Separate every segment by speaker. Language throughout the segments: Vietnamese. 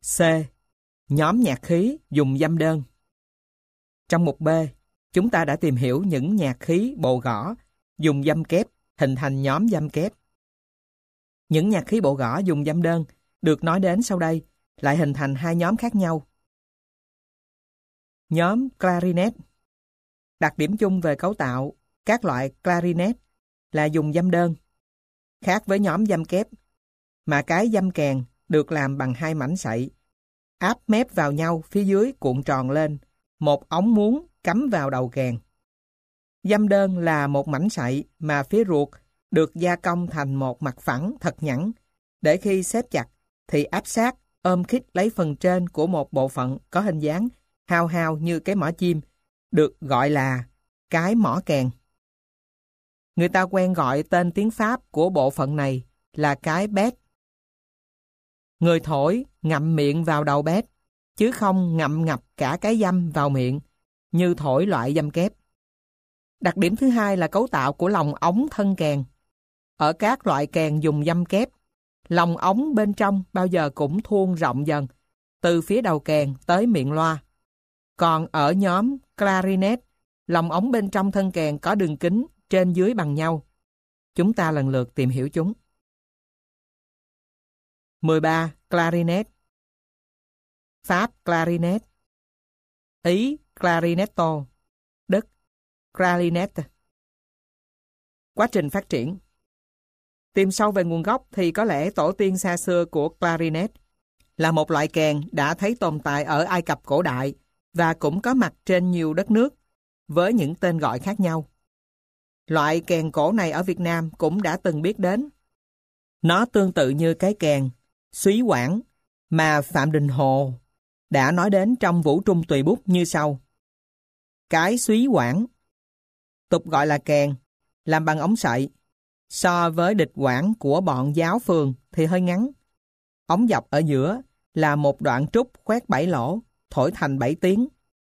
Speaker 1: C. Nhóm nhạc khí dùng dăm đơn. Trong mục B, chúng ta đã tìm hiểu những nhạc khí bộ gõ dùng dăm kép hình thành nhóm dăm kép. Những nhạc khí bộ gõ dùng dăm đơn được nói đến sau đây lại hình thành hai nhóm khác nhau. Nhóm clarinet. Đặc điểm chung về cấu tạo các loại clarinet là dùng dăm đơn. Khác với nhóm dăm kép, mà cái dăm kèn được làm bằng hai mảnh sậy, áp mép vào nhau phía dưới cuộn tròn lên, một ống muống cắm vào đầu kèn. Dăm đơn là một mảnh sậy mà phía ruột được gia công thành một mặt phẳng thật nhẵn, để khi xếp chặt thì áp sát, ôm khít lấy phần trên của một bộ phận có hình dáng hao hao như cái mỏ chim, được gọi là cái mỏ kèn. Người ta quen gọi tên tiếng Pháp của bộ phận này là cái bét. Người thổi ngậm miệng vào đầu bét, chứ không ngậm ngập cả cái dăm vào miệng, như thổi loại dăm kép. Đặc điểm thứ hai là cấu tạo của lòng ống thân kèn. Ở các loại kèn dùng dăm kép, lòng ống bên trong bao giờ cũng thuôn rộng dần, từ phía đầu kèn tới miệng loa. Còn ở nhóm clarinet, lòng ống bên trong thân kèn có đường kính trên dưới bằng nhau. Chúng ta lần lượt tìm hiểu chúng. 13. Clarinet. Pháp clarinet. Ý clarinetto. Đức clarinet. Quá trình phát triển. Tìm sâu về nguồn gốc thì có lẽ tổ tiên xa xưa của clarinet là một loại kèn đã thấy tồn tại ở Ai Cập cổ đại và cũng có mặt trên nhiều đất nước với những tên gọi khác nhau. Loại kèn cổ này ở Việt Nam cũng đã từng biết đến. Nó tương tự như cái kèn súy quản mà Phạm Đình Hồ đã nói đến trong Vũ Trung Tùy Bút như sau. Cái súy quản, tục gọi là kèn, làm bằng ống sậy, so với địch quản của bọn giáo phường thì hơi ngắn. Ống dọc ở giữa là một đoạn trúc khoét 7 lỗ, thổi thành 7 tiếng.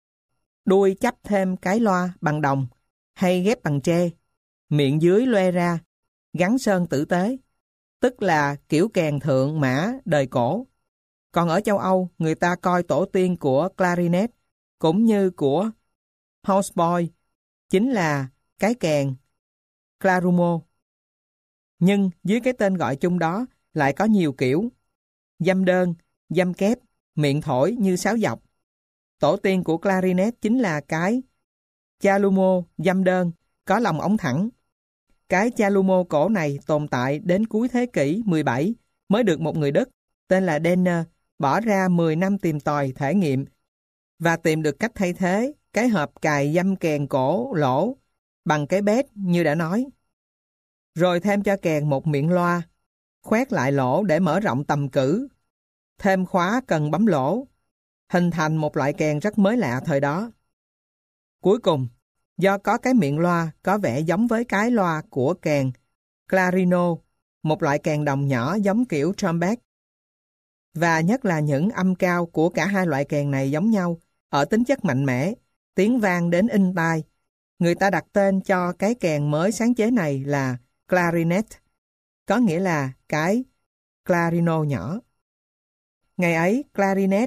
Speaker 1: Đuôi chắp thêm cái loa bằng đồng hay ghép bằng tre, miệng dưới loe ra, gắn sơn tử tế, tức là kiểu kèn thượng mã đời cổ. Còn ở châu Âu, người ta coi tổ tiên của clarinet cũng như của houseboy chính là cái kèn clarumo. Nhưng dưới cái tên gọi chung đó lại có nhiều kiểu: dăm đơn, dăm kép, miệng thổi như sáo dọc. Tổ tiên của clarinet chính là cái chalumeau dăm đơn, có lòng ống thẳng. Cái chalumeau cổ này tồn tại đến cuối thế kỷ 17 mới được một người Đức tên là Denner bỏ ra 10 năm tìm tòi thể nghiệm và tìm được cách thay thế cái hộp cài dăm kèn cổ lỗ bằng cái bét như đã nói. Rồi thêm cho kèn một miệng loa, khoét lại lỗ để mở rộng tầm cử, thêm khóa cần bấm lỗ, hình thành một loại kèn rất mới lạ thời đó. Cuối cùng, do có cái miệng loa có vẻ giống với cái loa của kèn clarino, một loại kèn đồng nhỏ giống kiểu trumpet. Và nhất là những âm cao của cả hai loại kèn này giống nhau ở tính chất mạnh mẽ, tiếng vang đến inh tai. Người ta đặt tên cho cái kèn mới sáng chế này là clarinet, có nghĩa là cái clarino nhỏ. Ngày ấy, clarinet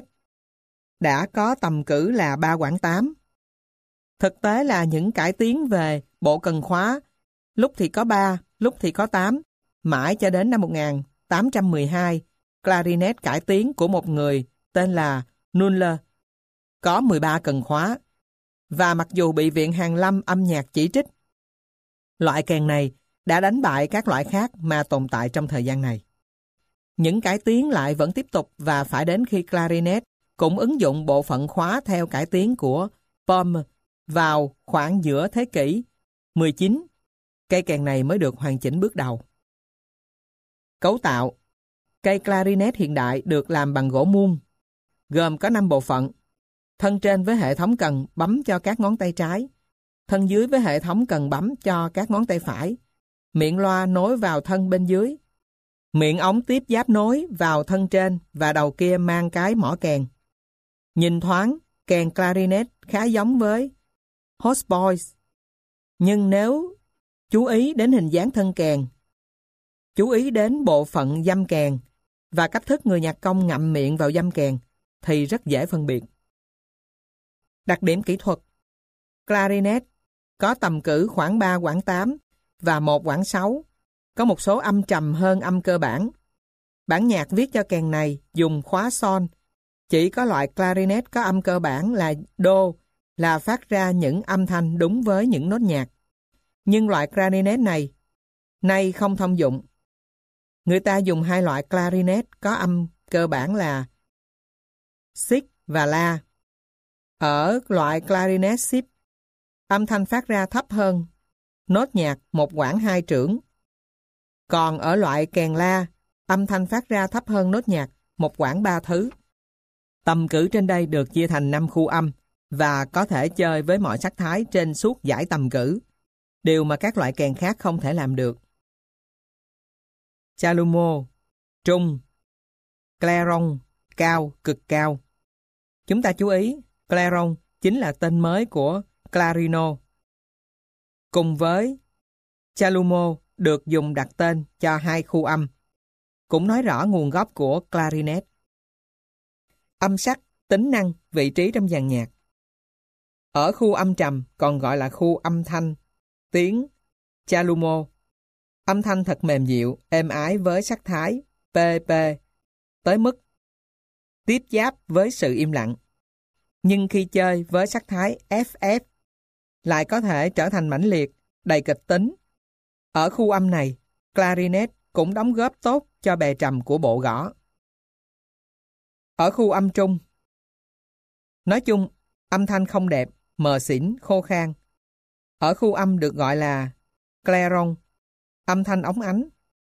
Speaker 1: đã có tầm cử là 3 quãng 8. Thực tế là những cải tiến về bộ cần khóa, lúc thì có 3, lúc thì có 8, mãi cho đến năm 1812, clarinet cải tiến của một người tên là Nuller có 13 cần khóa. Và mặc dù bị Viện Hàn Lâm âm nhạc chỉ trích, loại kèn này đã đánh bại các loại khác mà tồn tại trong thời gian này. Những cải tiến lại vẫn tiếp tục và phải đến khi clarinet cũng ứng dụng bộ phận khóa theo cải tiến của Pomme vào khoảng giữa thế kỷ 19, cây kèn này mới được hoàn chỉnh bước đầu. Cấu tạo. Cây clarinet hiện đại được làm bằng gỗ muôn, gồm có 5 bộ phận. Thân trên với hệ thống cần bấm cho các ngón tay trái, thân dưới với hệ thống cần bấm cho các ngón tay phải, miệng loa nối vào thân bên dưới, miệng ống tiếp giáp nối vào thân trên và đầu kia mang cái mỏ kèn. Nhìn thoáng, kèn clarinet khá giống với houseboys, nhưng nếu chú ý đến hình dáng thân kèn, chú ý đến bộ phận dăm kèn và cách thức người nhạc công ngậm miệng vào dăm kèn thì rất dễ phân biệt. Đặc điểm kỹ thuật: clarinet có tầm cử khoảng 3 quãng 8 và 1 quãng 6, có một số âm trầm hơn âm cơ bản. Bản nhạc viết cho kèn này dùng khóa son. Chỉ có loại clarinet có âm cơ bản là đô là phát ra những âm thanh đúng với những nốt nhạc. Nhưng loại clarinet này nay không thông dụng. Người ta dùng hai loại clarinet có âm cơ bản là si và la. Ở loại clarinet si, âm thanh phát ra thấp hơn nốt nhạc 1 quãng 2 trưởng. Còn ở loại kèn la, âm thanh phát ra thấp hơn nốt nhạc 1 quãng 3 thứ. Tầm cử trên đây được chia thành 5 khu âm và có thể chơi với mọi sắc thái trên suốt dải tầm cử, điều mà các loại kèn khác không thể làm được. Chalumeau, trung. Clairon, cao, cực cao. Chúng ta chú ý, Clairon chính là tên mới của Clarino. Cùng với Chalumeau được dùng đặt tên cho hai khu âm, cũng nói rõ nguồn gốc của clarinet. Âm sắc, tính năng, vị trí trong dàn nhạc. Ở khu âm trầm còn gọi là khu âm thanh, tiếng Chalumeau. Âm thanh thật mềm dịu, êm ái với sắc thái PP, tới mức tiếp giáp với sự im lặng. Nhưng khi chơi với sắc thái FF, lại có thể trở thành mãnh liệt, đầy kịch tính. Ở khu âm này, clarinet cũng đóng góp tốt cho bè trầm của bộ gõ. Ở khu âm trung, nói chung, âm thanh không đẹp, mờ xỉn, khô khan. Ở khu âm được gọi là clairon, âm thanh óng ánh.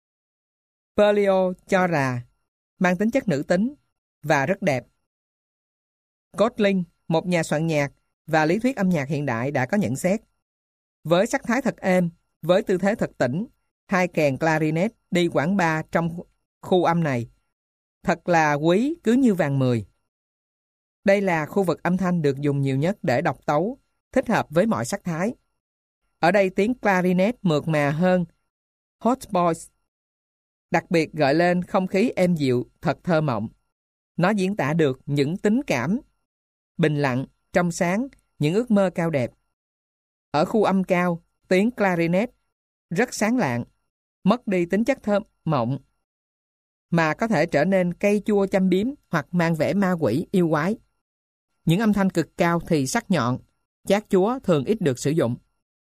Speaker 1: Berlioz cho là mang tính chất nữ tính và rất đẹp. Gotling, một nhà soạn nhạc và lý thuyết âm nhạc hiện đại đã có nhận xét: với sắc thái thật êm, với tư thế thật tĩnh, hai kèn clarinet đi quãng 3 trong khu âm này thật là quý, cứ như vàng 10. Đây là khu vực âm thanh được dùng nhiều nhất để độc tấu, thích hợp với mọi sắc thái. Ở đây tiếng clarinet mượt mà hơn hautbois, đặc biệt gợi lên không khí êm dịu, thật thơ mộng. Nó diễn tả được những tính cảm bình lặng, trong sáng, những ước mơ cao đẹp. Ở khu âm cao, tiếng clarinet rất sáng lạng, mất đi tính chất thơ mộng, mà có thể trở nên cay chua châm biếm hoặc mang vẻ ma quỷ yêu quái. Những âm thanh cực cao thì sắc nhọn, chát chúa thường ít được sử dụng.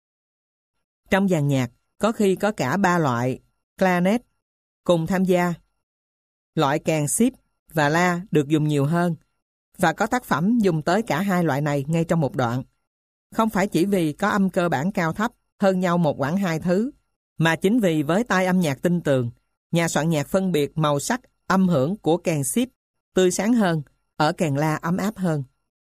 Speaker 1: Trong dàn nhạc, có khi có cả 3 loại clarinet cùng tham gia. Loại kèn sip và la được dùng nhiều hơn, và có tác phẩm dùng tới cả hai loại này ngay trong một đoạn. Không phải chỉ vì có âm cơ bản cao thấp hơn nhau 1 quãng 2 thứ, mà chính vì với tai âm nhạc tinh tường, nhà soạn nhạc phân biệt màu sắc âm hưởng của kèn sip tươi sáng hơn, ở kèn la ấm áp hơn.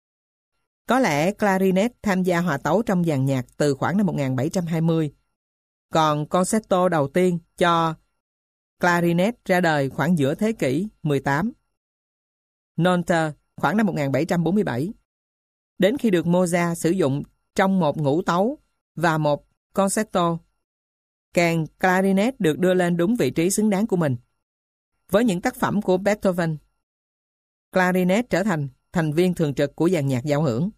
Speaker 1: Có lẽ clarinet tham gia hòa tấu trong dàn nhạc từ khoảng năm 1720, còn concerto đầu tiên cho clarinet ra đời khoảng giữa thế kỷ 18. Nonter khoảng năm 1747. Đến khi được Mozart sử dụng trong một ngũ tấu và một concerto, kèn clarinet được đưa lên đúng vị trí xứng đáng của mình. Với những tác phẩm của Beethoven, clarinet trở thành thành viên thường trực của dàn nhạc giao hưởng.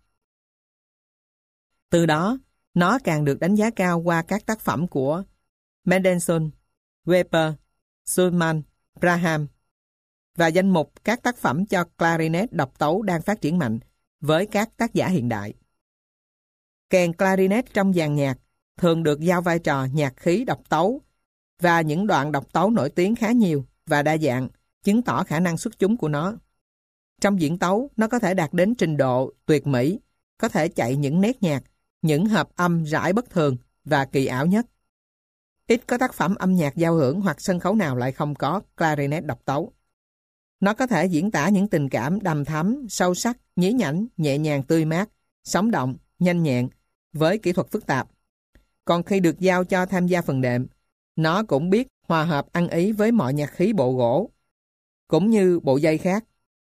Speaker 1: Từ đó, nó càng được đánh giá cao qua các tác phẩm của Mendelssohn, Weber, Schumann, Brahms và danh mục các tác phẩm cho clarinet độc tấu đang phát triển mạnh với các tác giả hiện đại. Kèn clarinet trong dàn nhạc thường được giao vai trò nhạc khí độc tấu, và những đoạn độc tấu nổi tiếng khá nhiều và đa dạng, chứng tỏ khả năng xuất chúng của nó. Trong diễn tấu, nó có thể đạt đến trình độ tuyệt mỹ, có thể chạy những nét nhạc, những hợp âm rải bất thường và kỳ ảo nhất. Ít có tác phẩm âm nhạc giao hưởng hoặc sân khấu nào lại không có clarinet độc tấu. Nó có thể diễn tả những tình cảm đầm thắm, sâu sắc, nhí nhảnh, nhẹ nhàng tươi mát, sống động, nhanh nhẹn, với kỹ thuật phức tạp. Còn khi được giao cho tham gia phần đệm, nó cũng biết hòa hợp ăn ý với mọi nhạc khí bộ gỗ, cũng như bộ dây khác.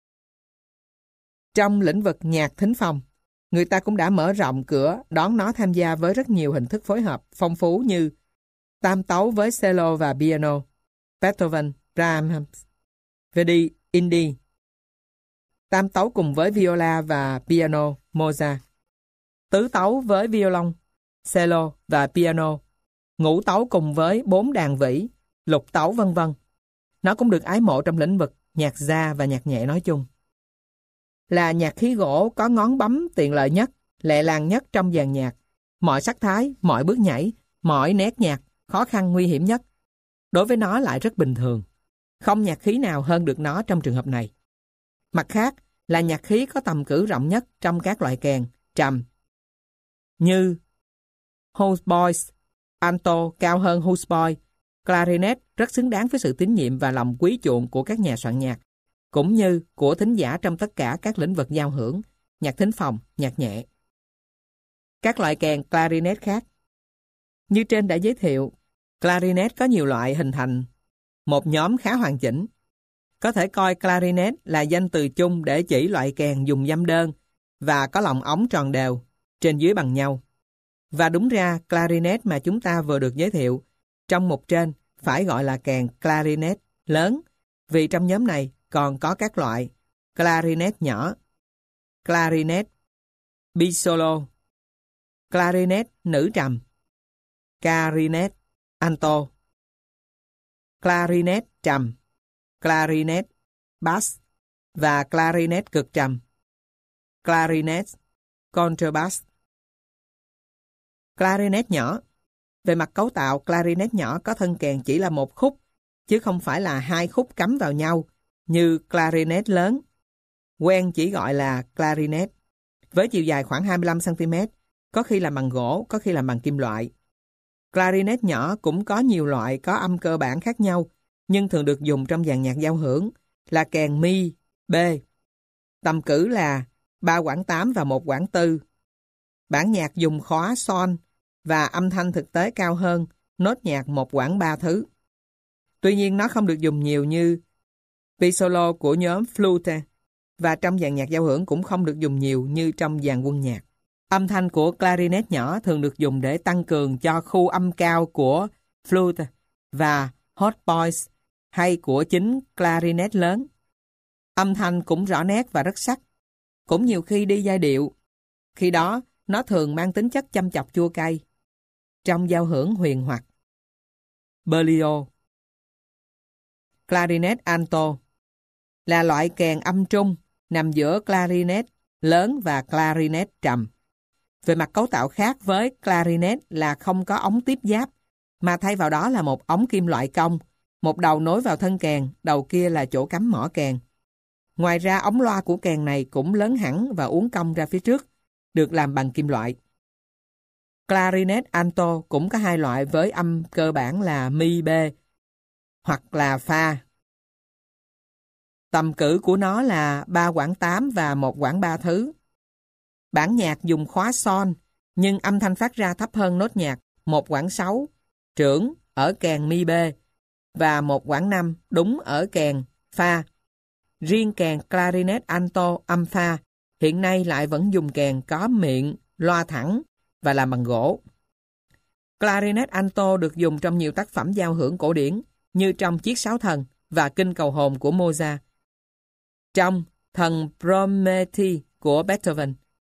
Speaker 1: Trong lĩnh vực nhạc thính phòng, người ta cũng đã mở rộng cửa đón nó tham gia với rất nhiều hình thức phối hợp phong phú như tam tấu với cello và piano, Beethoven, Brahms, Verdi, Indi. Tam tấu cùng với viola và piano, Mozart. Tứ tấu với violon, cello và piano. Ngũ tấu cùng với 4 đàn vĩ, lục tấu vân vân. Nó cũng được ái mộ trong lĩnh vực nhạc gia và nhạc nhẹ nói chung. Là nhạc khí gỗ có ngón bấm tiện lợi nhất, lẹ làng nhất trong dàn nhạc. Mọi sắc thái, mọi bước nhảy, mọi nét nhạc, khó khăn nguy hiểm nhất. Đối với nó lại rất bình thường. Không nhạc khí nào hơn được nó trong trường hợp này. Mặt khác, là nhạc khí có tầm cử rộng nhất trong các loại kèn, trầm. Như hautboys, alto cao hơn hautboy, clarinet rất xứng đáng với sự tín nhiệm và lòng quý chuộng của các nhà soạn nhạc, cũng như của thính giả trong tất cả các lĩnh vực giao hưởng, nhạc thính phòng, nhạc nhẹ. Các loại kèn clarinet khác. Như trên đã giới thiệu, clarinet có nhiều loại hình thành một nhóm khá hoàn chỉnh. Có thể coi clarinet là danh từ chung để chỉ loại kèn dùng dăm đơn và có lòng ống tròn đều, trên dưới bằng nhau. Và đúng ra, clarinet mà chúng ta vừa được giới thiệu trong mục trên phải gọi là kèn clarinet lớn, vì trong nhóm này còn có các loại clarinet nhỏ, clarinet bisolo, clarinet nữ trầm, clarinet alto, clarinet trầm, clarinet bass và clarinet cực trầm, clarinet contrabass. Clarinet nhỏ. Về mặt cấu tạo, clarinet nhỏ có thân kèn chỉ là một khúc, chứ không phải là 2 khúc cắm vào nhau như clarinet lớn. Quen chỉ gọi là clarinet, với chiều dài khoảng 25 cm, có khi làm bằng gỗ, có khi làm bằng kim loại. Clarinet nhỏ cũng có nhiều loại có âm cơ bản khác nhau, nhưng thường được dùng trong dàn nhạc giao hưởng, là kèn mi, b. Tầm cử là 3 quãng 8 và 1 quãng 4. Bản nhạc dùng khóa son và âm thanh thực tế cao hơn, nốt nhạc 1 quãng 3 thứ. Tuy nhiên nó không được dùng nhiều như pisolo của nhóm flute, và trong dàn nhạc giao hưởng cũng không được dùng nhiều như trong dàn quân nhạc. Âm thanh của clarinet nhỏ thường được dùng để tăng cường cho khu âm cao của flute và hautboys hay của chính clarinet lớn. Âm thanh cũng rõ nét và rất sắc, cũng nhiều khi đi giai điệu. Khi đó, nó thường mang tính chất chăm chọc chua cay. Trong giao hưởng huyền hoặc. Berlioz. Clarinet alto là loại kèn âm trung nằm giữa clarinet lớn và clarinet trầm. Về mặt cấu tạo khác với clarinet là không có ống tiếp giáp, mà thay vào đó là một ống kim loại cong, một đầu nối vào thân kèn, đầu kia là chỗ cắm mỏ kèn. Ngoài ra, ống loa của kèn này cũng lớn hẳn và uốn cong ra phía trước, được làm bằng kim loại. Clarinet alto cũng có 2 loại với âm cơ bản là mi b hoặc là fa. Tầm cử của nó là 3 quãng 8 và 1 quãng 3 thứ. Bản nhạc dùng khóa son, nhưng âm thanh phát ra thấp hơn nốt nhạc 1 quãng 6 trưởng ở kèn mi b và 1 quãng 5 đúng ở kèn fa. Riêng kèn clarinet alto âm fa hiện nay lại vẫn dùng kèn có miệng, loa thẳng và làm bằng gỗ. Clarinet alto được dùng trong nhiều tác phẩm giao hưởng cổ điển như trong Chiếc Sáo Thần và Kinh Cầu Hồn của Mozart, trong Thần Promethei của Beethoven.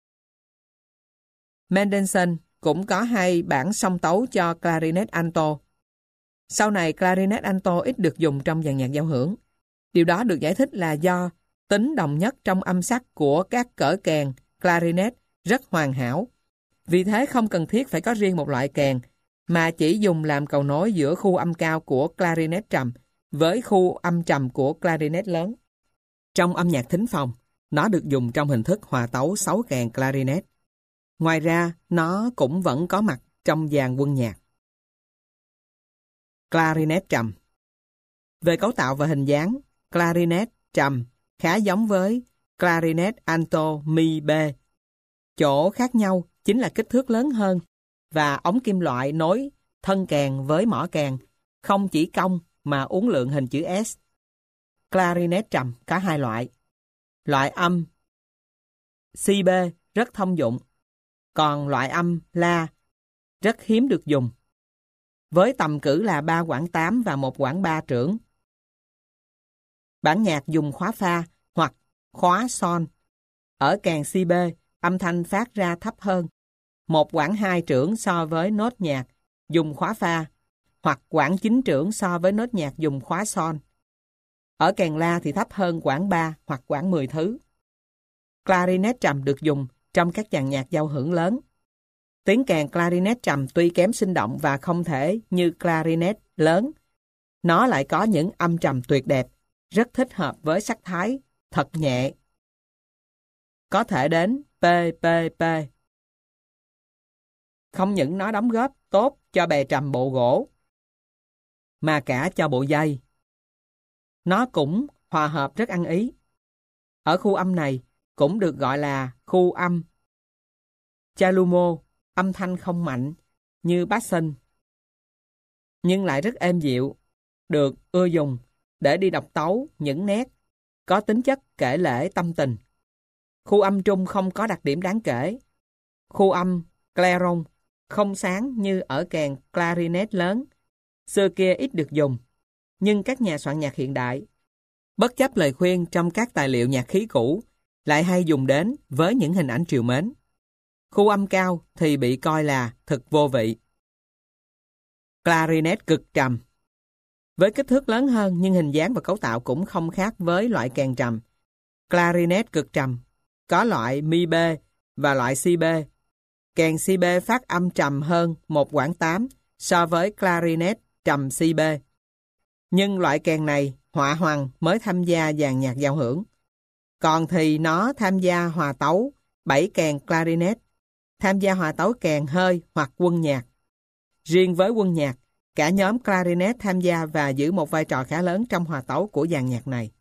Speaker 1: Mendelssohn cũng có 2 bản song tấu cho clarinet alto. Sau này, clarinet alto ít được dùng trong dàn nhạc giao hưởng. Điều đó được giải thích là do tính đồng nhất trong âm sắc của các cỡ kèn clarinet rất hoàn hảo. Vì thế không cần thiết phải có riêng một loại kèn, mà chỉ dùng làm cầu nối giữa khu âm cao của clarinet trầm với khu âm trầm của clarinet lớn. Trong âm nhạc thính phòng, nó được dùng trong hình thức hòa tấu 6 kèn clarinet. Ngoài ra, nó cũng vẫn có mặt trong dàn quân nhạc. Clarinet trầm. Về cấu tạo và hình dáng, clarinet trầm khá giống với clarinet alto mi b. Chỗ khác nhau chính là kích thước lớn hơn và ống kim loại nối thân kèn với mỏ kèn, không chỉ cong mà uốn lượn hình chữ S. Clarinet trầm có 2 loại. Loại âm si b rất thông dụng, còn loại âm la rất hiếm được dùng, với tầm cử là 3 quãng 8 và 1 quãng 3 trưởng. Bản nhạc dùng khóa pha hoặc khóa son. Ở càng si bê, âm thanh phát ra thấp hơn 1 quãng 2 trượng so với nốt nhạc dùng khóa pha, hoặc quãng 9 trượng so với nốt nhạc dùng khóa son. Ở càng la thì thấp hơn quãng 3 hoặc quãng 10 thứ. Clarinet trầm được dùng trong các dàn nhạc giao hưởng lớn. Tiếng kèn clarinet trầm tuy kém sinh động và không thể như clarinet lớn, nó lại có những âm trầm tuyệt đẹp, rất thích hợp với sắc thái thật nhẹ. Có thể đến PPP. Không những nó đóng góp tốt cho bè trầm bộ gỗ, mà cả cho bộ dây. Nó cũng hòa hợp rất ăn ý. Ở khu âm này cũng được gọi là khu âm chalumeau, âm thanh không mạnh như basson, nhưng lại rất êm dịu, được ưa dùng để đi độc tấu những nét có tính chất kể lể tâm tình. Khu âm trung không có đặc điểm đáng kể. Khu âm clairon không sáng như ở kèn clarinet lớn, xưa kia ít được dùng, nhưng các nhà soạn nhạc hiện đại, bất chấp lời khuyên trong các tài liệu nhạc khí cũ, lại hay dùng đến với những hình ảnh trìu mến. Khu âm cao thì bị coi là thực vô vị. Clarinet cực trầm. Với kích thước lớn hơn nhưng hình dáng và cấu tạo cũng không khác với loại kèn trầm. Clarinet cực trầm có loại mi B và loại si B. Kèn si B phát âm trầm hơn 1 quãng 8 so với clarinet trầm si B. Nhưng loại kèn này họa hoằng mới tham gia dàn nhạc giao hưởng. Còn thì nó tham gia hòa tấu 7 kèn clarinet, tham gia hòa tấu kèn hơi hoặc quân nhạc. Riêng với quân nhạc, cả nhóm clarinet tham gia và giữ một vai trò khá lớn trong hòa tấu của dàn nhạc này.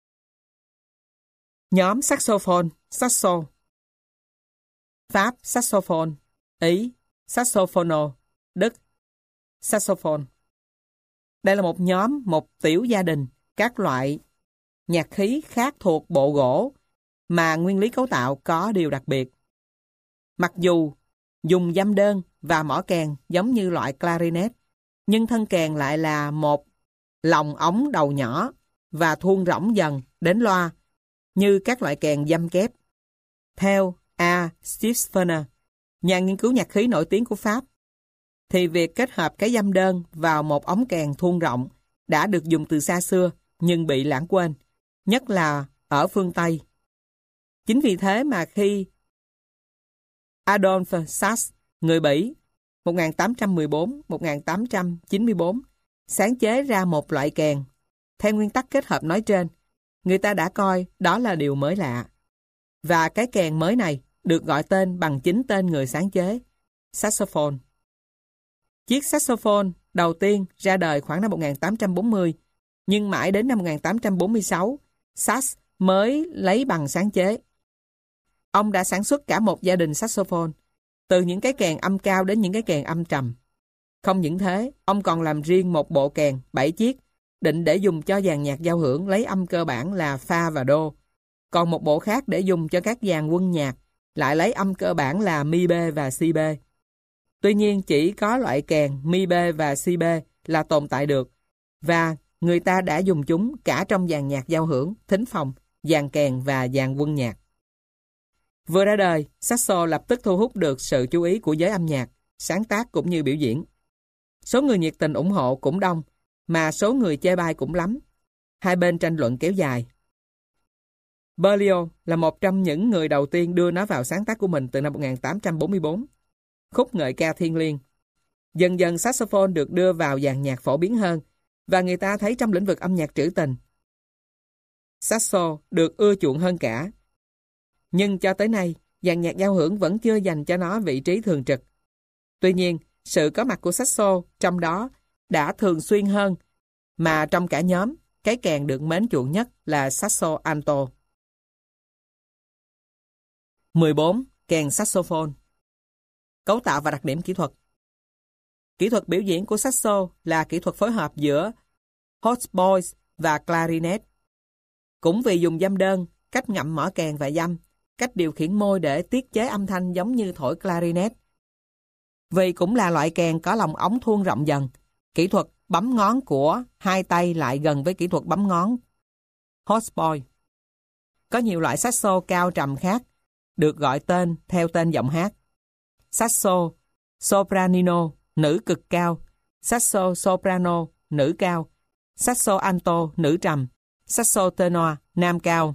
Speaker 1: Nhóm saxophone, saxo. Pháp saxophone, Ý saxophono, Đức saxophone. Đây là một nhóm, một tiểu gia đình các loại nhạc khí khác thuộc bộ gỗ mà nguyên lý cấu tạo có điều đặc biệt. Mặc dù dùng dăm đơn và mỏ kèn giống như loại clarinet, nhưng thân kèn lại là một lồng ống đầu nhỏ và thuôn rỗng dần đến loa như các loại kèn dăm kép. Theo A. Stifner, nhà nghiên cứu nhạc khí nổi tiếng của Pháp, thì việc kết hợp cái dăm đơn vào một ống kèn thuôn rộng đã được dùng từ xa xưa nhưng bị lãng quên, nhất là ở phương Tây. Chính vì thế mà khi Adolphe Sax, người Bỉ, 1814-1894, sáng chế ra một loại kèn theo nguyên tắc kết hợp nói trên, người ta đã coi đó là điều mới lạ. Và cái kèn mới này được gọi tên bằng chính tên người sáng chế, saxophone. Chiếc saxophone đầu tiên ra đời khoảng năm 1840, nhưng mãi đến năm 1846, Sax mới lấy bằng sáng chế. Ông đã sản xuất cả một gia đình saxophone, từ những cái kèn âm cao đến những cái kèn âm trầm. Không những thế, ông còn làm riêng một bộ kèn 7 chiếc, định để dùng cho dàn nhạc giao hưởng lấy âm cơ bản là fa và đô. Còn một bộ khác để dùng cho các dàn quân nhạc, lại lấy âm cơ bản là mi b và si b. Tuy nhiên chỉ có loại kèn mi b và si b là tồn tại được, và người ta đã dùng chúng cả trong dàn nhạc giao hưởng, thính phòng, dàn kèn và dàn quân nhạc. Vừa ra đời, saxo lập tức thu hút được sự chú ý của giới âm nhạc, sáng tác cũng như biểu diễn. Số người nhiệt tình ủng hộ cũng đông, mà số người chê bai cũng lắm. Hai bên tranh luận kéo dài. Berlioz là một trong những người đầu tiên đưa nó vào sáng tác của mình từ năm 1844. Khúc ngợi ca thiêng liêng. Dần dần saxophone được đưa vào dàn nhạc phổ biến hơn, và người ta thấy trong lĩnh vực âm nhạc trữ tình, saxo được ưa chuộng hơn cả. Nhưng cho tới nay, dàn nhạc giao hưởng vẫn chưa dành cho nó vị trí thường trực. Tuy nhiên, sự có mặt của saxo trong đó đã thường xuyên hơn, mà trong cả nhóm, cái kèn được mến chuộng nhất là saxo alto. 14. Kèn saxophone. Cấu tạo và đặc điểm kỹ thuật. Kỹ thuật biểu diễn của saxo là kỹ thuật phối hợp giữa hautboys và clarinet. Cũng vì dùng dăm đơn, cách ngậm mỏ kèn và dăm, cách điều khiển môi để tiết chế âm thanh giống như thổi clarinet. Vì cũng là loại kèn có lồng ống thuôn rộng dần, kỹ thuật bấm ngón của hai tay lại gần với kỹ thuật bấm ngón hautboy. Có nhiều loại saxo cao trầm khác được gọi tên theo tên giọng hát. Saxo sopranino, nữ cực cao. Saxo soprano, nữ cao. Saxo alto, nữ trầm. Saxo tenor, nam cao.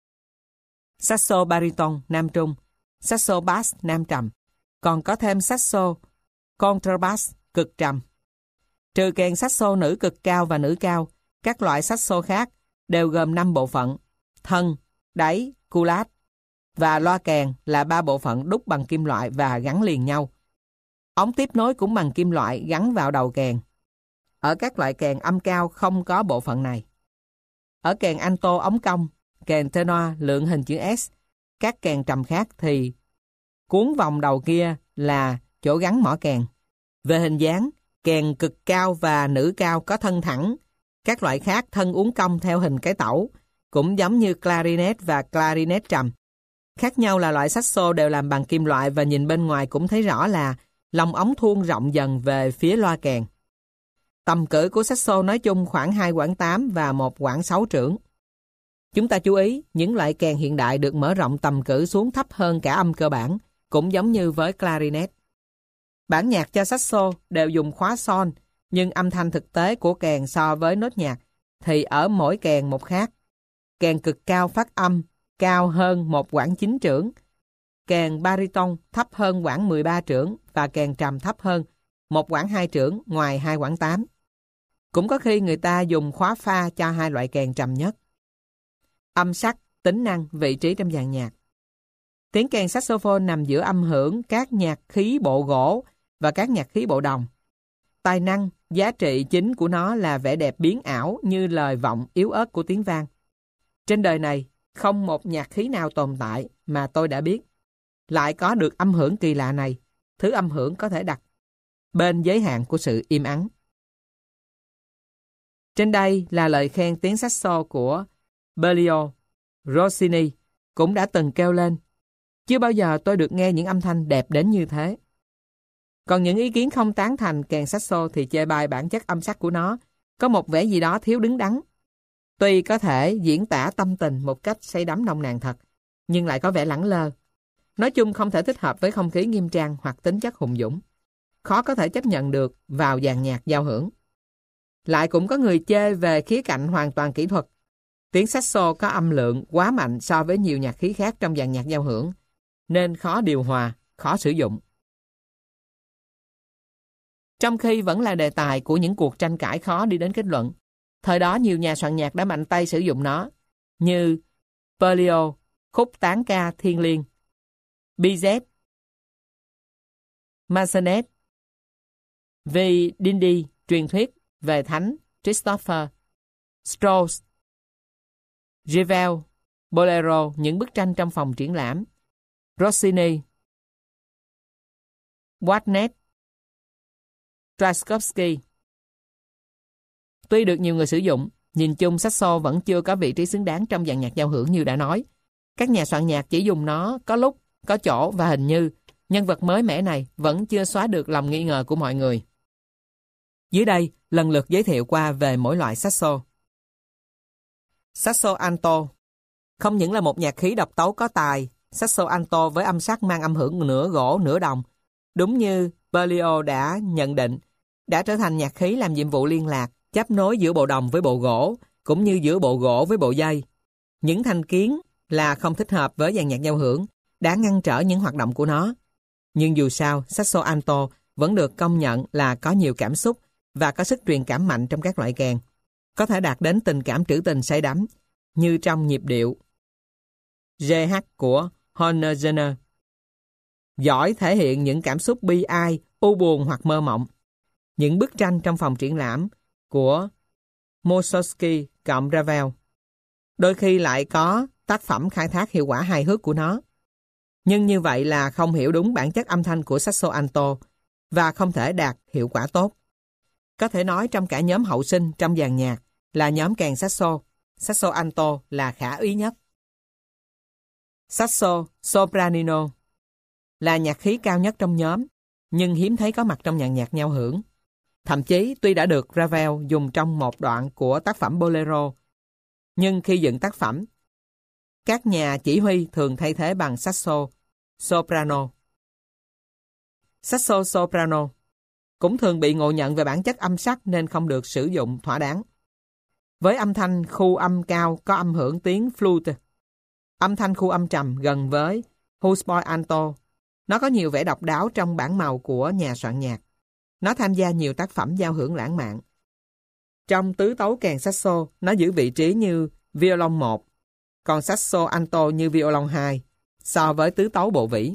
Speaker 1: Saxo bariton, nam trung. Saxo bass, nam trầm. Còn có thêm saxo contrabass, cực trầm. Trừ kèn saxo nữ cực cao và nữ cao, các loại saxo khác đều gồm 5 bộ phận: thân, đáy, culat và loa kèn là 3 bộ phận đúc bằng kim loại và gắn liền nhau. Ống tiếp nối cũng bằng kim loại gắn vào đầu kèn. Ở các loại kèn âm cao không có bộ phận này. Ở kèn alto ống cong, kèn tenor lượng hình chữ S, các kèn trầm khác thì cuốn vòng đầu kia là chỗ gắn mỏ kèn. Về hình dáng, kèn cực cao và nữ cao có thân thẳng, các loại khác thân uốn cong theo hình cái tẩu, cũng giống như clarinet và clarinet trầm. Khác nhau là loại saxo đều làm bằng kim loại và nhìn bên ngoài cũng thấy rõ là lông ống thuôn rộng dần về phía loa kèn. Tầm cỡ của saxo nói chung khoảng 2 quãng 8 và 1 quãng 6 trượng. Chúng ta chú ý, những loại kèn hiện đại được mở rộng tầm cỡ xuống thấp hơn cả âm cơ bản, cũng giống như với clarinet. Bản nhạc cho saxo đều dùng khóa son, nhưng âm thanh thực tế của kèn so với nốt nhạc thì ở mỗi kèn một khác. Kèn cực cao phát âm cao hơn 1 quãng 9 trượng, kèn bariton thấp hơn quãng 13 trượng và kèn trầm thấp hơn 1 quãng 2 trượng ngoài 2 quãng 8. Cũng có khi người ta dùng khóa pha cho hai loại kèn trầm nhất. Âm sắc, tính năng, vị trí trong dàn nhạc. Tiếng kèn saxophone nằm giữa âm hưởng các nhạc khí bộ gỗ và các nhạc khí bộ đồng. Tài năng, giá trị chính của nó là vẻ đẹp biến ảo như lời vọng yếu ớt của tiếng vang. Trên đời này, không một nhạc khí nào tồn tại mà tôi đã biết lại có được âm hưởng kỳ lạ này, thứ âm hưởng có thể đặt bên giới hạn của sự im ắng. Trên đây là lời khen tiếng saxo của Berlioz. Rossini cũng đã từng kêu lên: chưa bao giờ tôi được nghe những âm thanh đẹp đến như thế. Còn những ý kiến không tán thành kèn saxo thì chê bai bản chất âm sắc của nó, có một vẻ gì đó thiếu đứng đắn. Tuy có thể diễn tả tâm tình một cách say đắm nồng nàn thật, nhưng lại có vẻ lẳng lơ. Nói chung không thể thích hợp với không khí nghiêm trang hoặc tính chất hùng dũng. Khó có thể chấp nhận được vào dàn nhạc giao hưởng. Lại cũng có người chê về khía cạnh hoàn toàn kỹ thuật. Tiếng saxo có âm lượng quá mạnh so với nhiều nhạc khí khác trong dàn nhạc giao hưởng, nên khó điều hòa, khó sử dụng. Trong khi vẫn là đề tài của những cuộc tranh cãi khó đi đến kết luận, thời đó nhiều nhà soạn nhạc đã mạnh tay sử dụng nó, như Berlioz, khúc tán ca Thiên Liêng, Bizet, Massenet, vì Dindy, truyền thuyết về Thánh Christopher, Strauss, Ravel, Bolero, những bức tranh trong phòng triển lãm, Rossini, Wagner, Tchaikovsky. Tuy được nhiều người sử dụng, nhìn chung saxo vẫn chưa có vị trí xứng đáng trong dàn nhạc giao hưởng như đã nói. Các nhà soạn nhạc chỉ dùng nó có lúc, có chỗ và hình như nhân vật mới mẻ này vẫn chưa xóa được lòng nghi ngờ của mọi người. Dưới đây, lần lượt giới thiệu qua về mỗi loại saxo. Saxo alto. Không những là một nhạc khí độc tấu có tài, saxo alto với âm sắc mang âm hưởng nửa gỗ nửa đồng, đúng như Berlioz đã nhận định, đã trở thành nhạc khí làm nhiệm vụ liên lạc, chấp nối giữa bộ đồng với bộ gỗ, cũng như giữa bộ gỗ với bộ dây. Những thành kiến là không thích hợp với dàn nhạc giao hưởng, đã ngăn trở những hoạt động của nó. Nhưng dù sao, saxo alto vẫn được công nhận là có nhiều cảm xúc và có sức truyền cảm mạnh trong các loại kèn, có thể đạt đến tình cảm trữ tình say đắm, như trong nhịp điệu GH của Horner-Zener. Giỏi thể hiện những cảm xúc bi ai, u buồn hoặc mơ mộng. Những bức tranh trong phòng triển lãm của Mussorgsky cộng Ravel. Đôi khi lại có tác phẩm khai thác hiệu quả hài hước của nó. Nhưng như vậy là không hiểu đúng bản chất âm thanh của saxo alto và không thể đạt hiệu quả tốt. Có thể nói trong cả nhóm hậu sinh trong dàn nhạc là nhóm kèn saxo alto là khả úy nhất. Saxo sopranino là nhạc khí cao nhất trong nhóm, nhưng hiếm thấy có mặt trong dàn nhạc giao hưởng. Thậm chí tuy đã được Ravel dùng trong một đoạn của tác phẩm Bolero, Nhưng khi dựng tác phẩm, các nhà chỉ huy thường thay thế bằng saxo soprano. Saxo soprano cũng thường bị ngộ nhận về bản chất âm sắc nên không được sử dụng thỏa đáng. Với âm thanh khu âm cao có âm hưởng tiếng flute, âm thanh khu âm trầm gần với hautboy alto, nó có nhiều vẻ độc đáo trong bản màu của nhà soạn nhạc. Nó tham gia nhiều tác phẩm giao hưởng lãng mạn. Trong tứ tấu kèn saxo, nó giữ vị trí như violon 1, còn saxo alto như violon 2 so với tứ tấu bộ vĩ.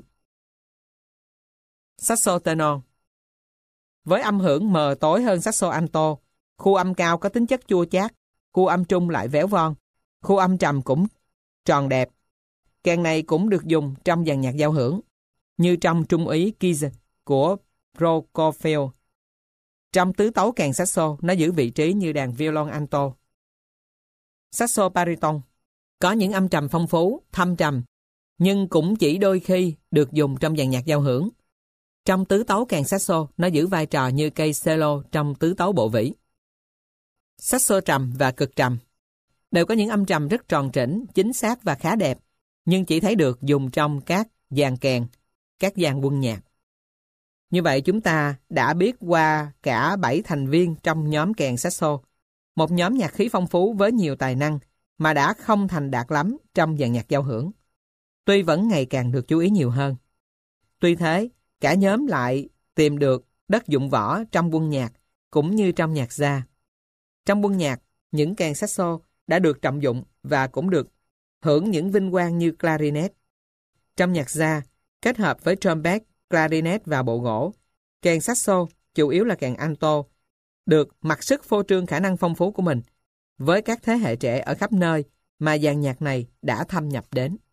Speaker 1: Saxo tenor với âm hưởng mờ tối hơn saxo alto, khu âm cao có tính chất chua chát, khu âm trung lại véo von, khu âm trầm cũng tròn đẹp. Kèn này cũng được dùng trong dàn nhạc giao hưởng, như trong Trung úy Kiss của Prokofiev. Trong tứ tấu kèn saxo, nó giữ vị trí như đàn violon alto. Saxo baritone có những âm trầm phong phú, thâm trầm, nhưng cũng chỉ đôi khi được dùng trong dàn nhạc giao hưởng. Trong tứ tấu kèn saxo, nó giữ vai trò như cây cello trong tứ tấu bộ vĩ. Saxo trầm và cực trầm đều có những âm trầm rất tròn trĩnh, chính xác và khá đẹp, nhưng chỉ thấy được dùng trong các dàn kèn, các dàn quân nhạc. Như vậy chúng ta đã biết qua cả 7 thành viên trong nhóm kèn saxo, một nhóm nhạc khí phong phú với nhiều tài năng mà đã không thành đạt lắm trong dàn nhạc giao hưởng, tuy vẫn ngày càng được chú ý nhiều hơn. Tuy thế, cả nhóm lại tìm được đất dụng võ trong quân nhạc cũng như trong nhạc gia. Trong quân nhạc, những kèn saxo đã được trọng dụng và cũng được hưởng những vinh quang như clarinet. Trong nhạc gia, kết hợp với trumpet, clarinet và bộ gỗ, kèn saxo, chủ yếu là kèn alto, được mặc sức phô trương khả năng phong phú của mình với các thế hệ trẻ ở khắp nơi mà dàn nhạc này đã thâm nhập đến.